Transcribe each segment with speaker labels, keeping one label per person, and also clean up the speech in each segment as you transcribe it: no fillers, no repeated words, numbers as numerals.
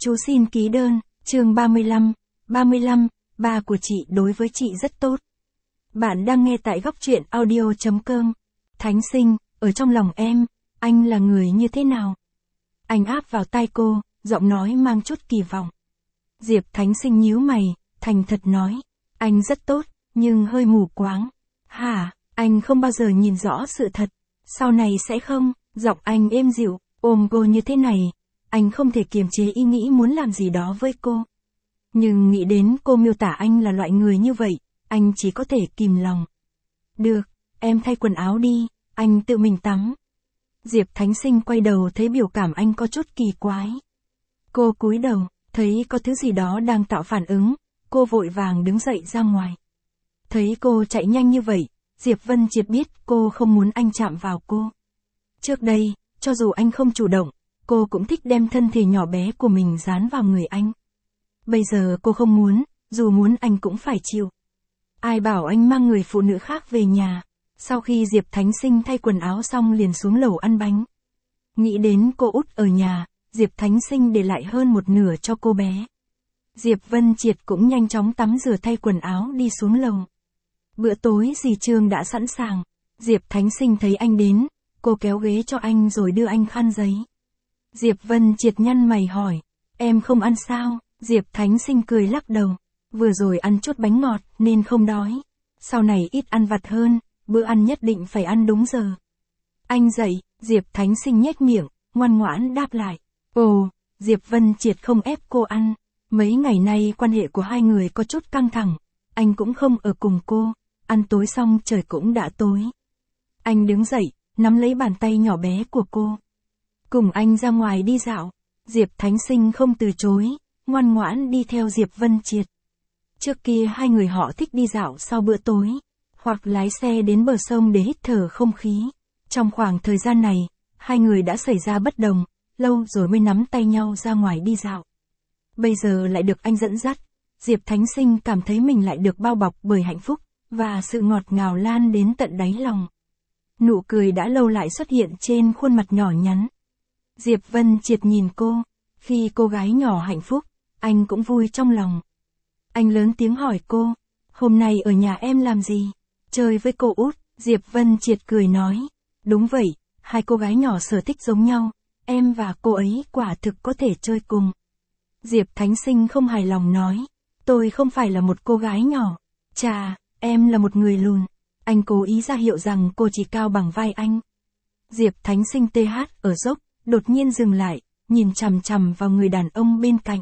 Speaker 1: Chú xin ký đơn, chương 35, ba của chị đối với chị rất tốt. Bạn đang nghe tại góc truyện audio.com. Thánh Sinh, ở trong lòng em, anh là người như thế nào? Anh áp vào tai cô, giọng nói mang chút kỳ vọng. Diệp Thánh Sinh nhíu mày, thành thật nói, anh rất tốt, nhưng hơi mù quáng. Hả, anh không bao giờ nhìn rõ sự thật, sau này sẽ không? Giọng anh êm dịu, ôm cô như thế này, anh không thể kiềm chế ý nghĩ muốn làm gì đó với cô. Nhưng nghĩ đến cô miêu tả anh là loại người như vậy, anh chỉ có thể kìm lòng. Được, em thay quần áo đi, anh tự mình tắm. Diệp Thánh Sinh quay đầu thấy biểu cảm anh có chút kỳ quái. Cô cúi đầu, thấy có thứ gì đó đang tạo phản ứng, cô vội vàng đứng dậy ra ngoài. Thấy cô chạy nhanh như vậy, Diệp Vân Triệt biết cô không muốn anh chạm vào cô. Trước đây, cho dù anh không chủ động, cô cũng thích đem thân thể nhỏ bé của mình dán vào người anh. Bây giờ cô không muốn, dù muốn anh cũng phải chịu. Ai bảo anh mang người phụ nữ khác về nhà. Sau khi Diệp Thánh Sinh thay quần áo xong liền xuống lầu ăn bánh. Nghĩ đến cô út ở nhà, Diệp Thánh Sinh để lại hơn một nửa cho cô bé. Diệp Vân Triệt cũng nhanh chóng tắm rửa thay quần áo đi xuống lầu. Bữa tối dì Trương đã sẵn sàng. Diệp Thánh Sinh thấy anh đến, cô kéo ghế cho anh rồi đưa anh khăn giấy. Diệp Vân Triệt nhăn mày hỏi, em không ăn sao? Diệp Thánh Sinh cười lắc đầu, vừa rồi ăn chút bánh ngọt nên không đói. Sau này ít ăn vặt hơn, bữa ăn nhất định phải ăn đúng giờ. Anh dậy, Diệp Thánh Sinh nhếch miệng, ngoan ngoãn đáp lại. Ồ, Diệp Vân Triệt không ép cô ăn. Mấy ngày nay quan hệ của hai người có chút căng thẳng, anh cũng không ở cùng cô, ăn tối xong trời cũng đã tối. Anh đứng dậy, nắm lấy bàn tay nhỏ bé của cô. Cùng anh ra ngoài đi dạo, Diệp Thánh Sinh không từ chối, ngoan ngoãn đi theo Diệp Vân Triệt. Trước kia hai người họ thích đi dạo sau bữa tối, hoặc lái xe đến bờ sông để hít thở không khí. Trong khoảng thời gian này, hai người đã xảy ra bất đồng, lâu rồi mới nắm tay nhau ra ngoài đi dạo. Bây giờ lại được anh dẫn dắt, Diệp Thánh Sinh cảm thấy mình lại được bao bọc bởi hạnh phúc, và sự ngọt ngào lan đến tận đáy lòng. Nụ cười đã lâu lại xuất hiện trên khuôn mặt nhỏ nhắn. Diệp Vân Triệt nhìn cô, khi cô gái nhỏ hạnh phúc, anh cũng vui trong lòng. Anh lớn tiếng hỏi cô, hôm nay ở nhà em làm gì? Chơi với cô út, Diệp Vân Triệt cười nói. Đúng vậy, hai cô gái nhỏ sở thích giống nhau, em và cô ấy quả thực có thể chơi cùng. Diệp Thánh Sinh không hài lòng nói, tôi không phải là một cô gái nhỏ. Chà, em là một người lùn. Anh cố ý ra hiệu rằng cô chỉ cao bằng vai anh. Diệp Thánh Sinh TH ở dốc, đột nhiên dừng lại, nhìn chằm chằm vào người đàn ông bên cạnh.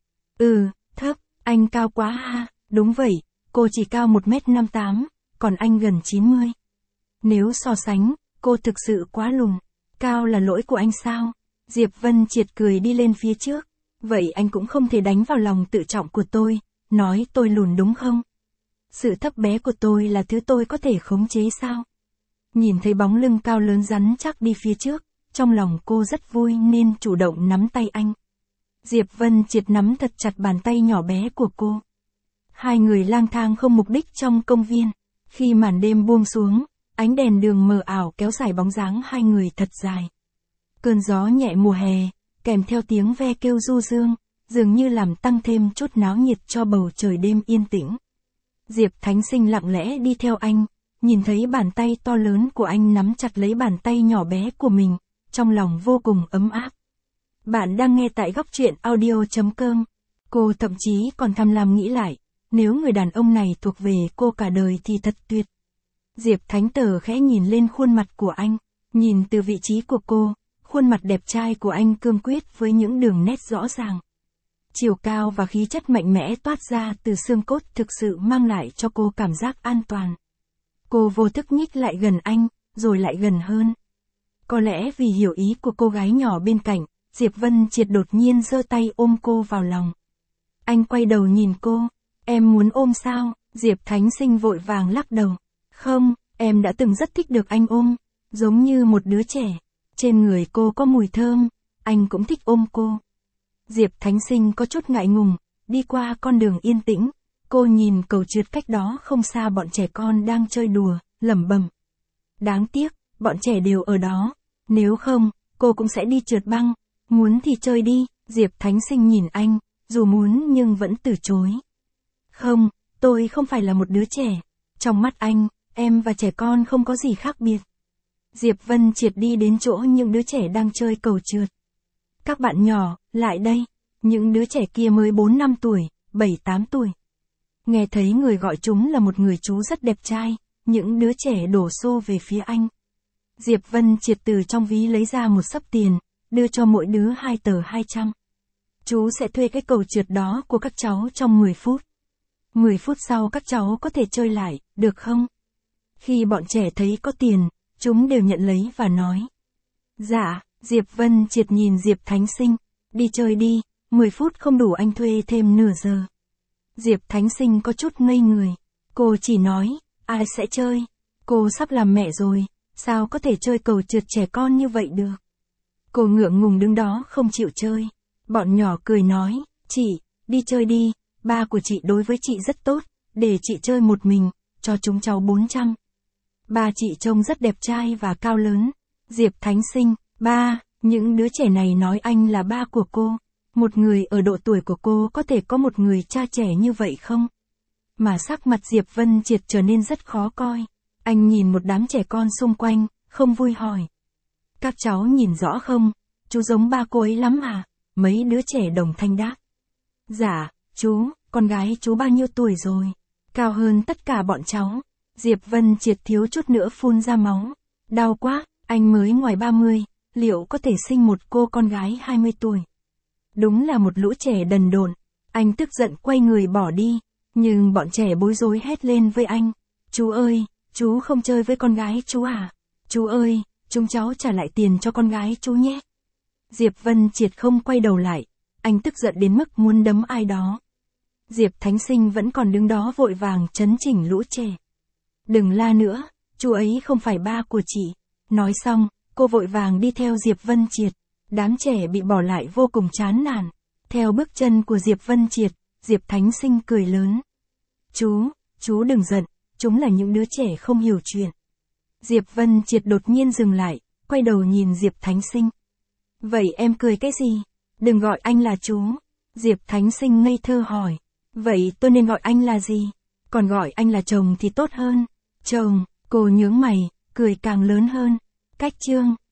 Speaker 1: Thấp, anh cao quá ha, đúng vậy, cô chỉ cao 1m58, còn anh gần 90. Nếu so sánh, cô thực sự quá lùn, cao là lỗi của anh sao? Diệp Vân Triệt cười đi lên phía trước, vậy anh cũng không thể đánh vào lòng tự trọng của tôi, nói tôi lùn đúng không? Sự thấp bé của tôi là thứ tôi có thể khống chế sao? Nhìn thấy bóng lưng cao lớn rắn chắc đi phía trước, trong lòng cô rất vui nên chủ động nắm tay anh. Diệp Vân Triệt nắm thật chặt bàn tay nhỏ bé của cô. Hai người lang thang không mục đích trong công viên. Khi màn đêm buông xuống, ánh đèn đường mờ ảo kéo dài bóng dáng hai người thật dài. Cơn gió nhẹ mùa hè, kèm theo tiếng ve kêu du dương, dường như làm tăng thêm chút náo nhiệt cho bầu trời đêm yên tĩnh. Diệp Thánh Sinh lặng lẽ đi theo anh, nhìn thấy bàn tay to lớn của anh nắm chặt lấy bàn tay nhỏ bé của mình, trong lòng vô cùng ấm áp. Bạn đang nghe tại góc truyện audio.com. Cô thậm chí còn tham lam nghĩ lại, nếu người đàn ông này thuộc về cô cả đời thì thật tuyệt. Diệp Thánh Tờ khẽ nhìn lên khuôn mặt của anh, nhìn từ vị trí của cô, khuôn mặt đẹp trai của anh cương quyết với những đường nét rõ ràng. Chiều cao và khí chất mạnh mẽ toát ra từ xương cốt thực sự mang lại cho cô cảm giác an toàn. Cô vô thức nhích lại gần anh, rồi lại gần hơn. Có lẽ vì hiểu ý của cô gái nhỏ bên cạnh, Diệp Vân Triệt đột nhiên giơ tay ôm cô vào lòng. Anh quay đầu nhìn cô, em muốn ôm sao? Diệp Thánh Sinh vội vàng lắc đầu. Không, em đã từng rất thích được anh ôm, giống như một đứa trẻ. Trên người cô có mùi thơm, anh cũng thích ôm cô. Diệp Thánh Sinh có chút ngại ngùng, đi qua con đường yên tĩnh, cô nhìn cầu trượt cách đó không xa bọn trẻ con đang chơi đùa, lẩm bẩm. Đáng tiếc, bọn trẻ đều ở đó, nếu không, cô cũng sẽ đi trượt băng, muốn thì chơi đi, Diệp Thánh Sinh nhìn anh, dù muốn nhưng vẫn từ chối. Không, tôi không phải là một đứa trẻ. Trong mắt anh, em và trẻ con không có gì khác biệt. Diệp Vân Triệt đi đến chỗ những đứa trẻ đang chơi cầu trượt. Các bạn nhỏ, lại đây. Những đứa trẻ kia mới 4-5 tuổi, 7-8 tuổi. Nghe thấy người gọi chúng là một người chú rất đẹp trai, những đứa trẻ đổ xô về phía anh. Diệp Vân Triệt từ trong ví lấy ra một xấp tiền, đưa cho mỗi đứa 2 tờ 200. Chú sẽ thuê cái cầu trượt đó của các cháu trong 10 phút. 10 phút sau các cháu có thể chơi lại, được không? Khi bọn trẻ thấy có tiền, chúng đều nhận lấy và nói. Dạ, Diệp Vân Triệt nhìn Diệp Thánh Sinh, đi chơi đi, 10 phút không đủ anh thuê thêm nửa giờ. Diệp Thánh Sinh có chút ngây người, cô chỉ nói, ai sẽ chơi? Cô sắp làm mẹ rồi, sao có thể chơi cầu trượt trẻ con như vậy được? Cô ngượng ngùng đứng đó không chịu chơi. Bọn nhỏ cười nói, chị, đi chơi đi, ba của chị đối với chị rất tốt, để chị chơi một mình, cho chúng cháu 400. Ba chị trông rất đẹp trai và cao lớn. Diệp Thánh Sinh, ba, những đứa trẻ này nói anh là ba của cô. Một người ở độ tuổi của cô có thể có một người cha trẻ như vậy không? Mà sắc mặt Diệp Vân Triệt trở nên rất khó coi. Anh nhìn một đám trẻ con xung quanh, không vui hỏi. Các cháu nhìn rõ không? Chú giống ba cô ấy lắm à? Mấy đứa trẻ đồng thanh đáp. Dạ, chú, con gái chú bao nhiêu tuổi rồi? Cao hơn tất cả bọn cháu. Diệp Vân Triệt thiếu chút nữa phun ra máu. Đau quá, anh mới ngoài 30, liệu có thể sinh một cô con gái 20 tuổi? Đúng là một lũ trẻ đần độn. Anh tức giận quay người bỏ đi, nhưng bọn trẻ bối rối hét lên với anh. Chú ơi, chú không chơi với con gái chú à? Chú ơi, chúng cháu trả lại tiền cho con gái chú nhé. Diệp Vân Triệt không quay đầu lại, anh tức giận đến mức muốn đấm ai đó. Diệp Thánh Sinh vẫn còn đứng đó vội vàng trấn chỉnh lũ trẻ. Đừng la nữa, chú ấy không phải ba của chị. Nói xong, cô vội vàng đi theo Diệp Vân Triệt. Đám trẻ bị bỏ lại vô cùng chán nản. Theo bước chân của Diệp Vân Triệt, Diệp Thánh Sinh cười lớn. Chú đừng giận, chúng là những đứa trẻ không hiểu chuyện. Diệp Vân Triệt đột nhiên dừng lại, quay đầu nhìn Diệp Thánh Sinh. Vậy em cười cái gì? Đừng gọi anh là chú. Diệp Thánh Sinh ngây thơ hỏi. Vậy tôi nên gọi anh là gì? Còn gọi anh là chồng thì tốt hơn. Chồng, cô nhướng mày, cười càng lớn hơn. Cách chương.